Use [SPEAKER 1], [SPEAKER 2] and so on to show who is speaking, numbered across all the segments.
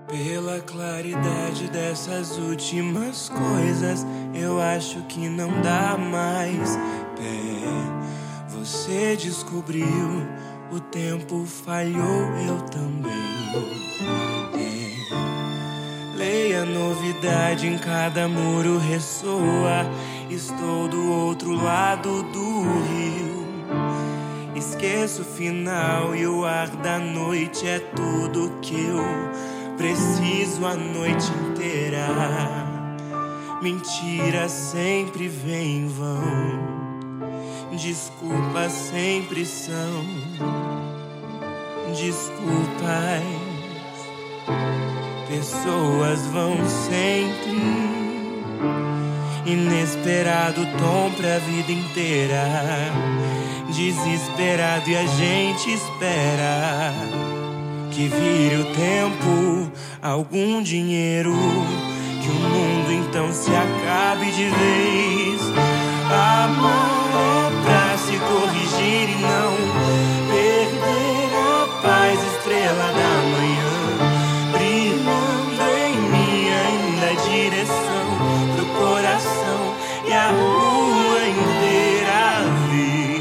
[SPEAKER 1] Pela claridade dessas últimas coisas, eu acho que não dá mais pé. Você descobriu, o tempo falhou, eu também. Leia a novidade, em cada muro ressoa. Estou do outro lado do rio. Esqueço o final e o ar da noite é tudo que eu preciso a noite inteira. Mentiras sempre vêm em vão, desculpas sempre são desculpas. Pessoas vão sempre, inesperado tom pra vida inteira. Desesperado e a gente espera que vire o tempo, algum dinheiro, que o mundo então se acabe de vez. Amar é pra se corrigir e não perder a paz, estrela da manhã, brilhando em mim ainda a direção pro coração e a rua inteira ver.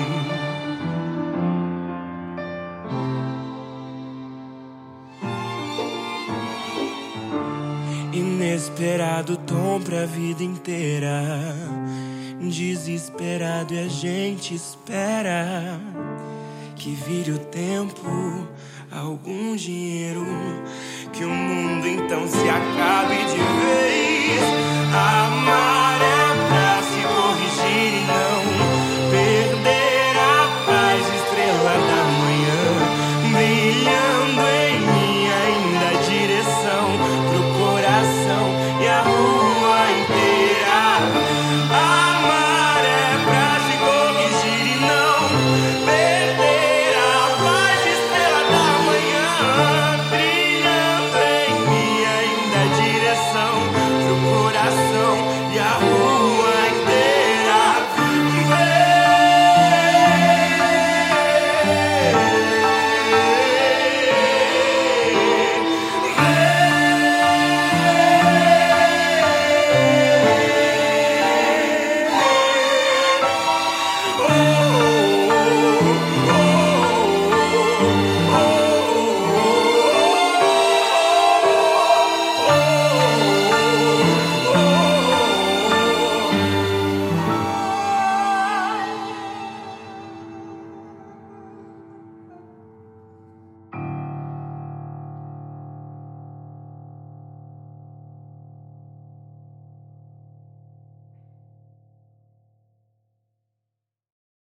[SPEAKER 1] Inesperado tom pra vida inteira. Desesperado e a gente espera que vire o tempo, algum dinheiro, que o mundo então se acabe de vez. Amar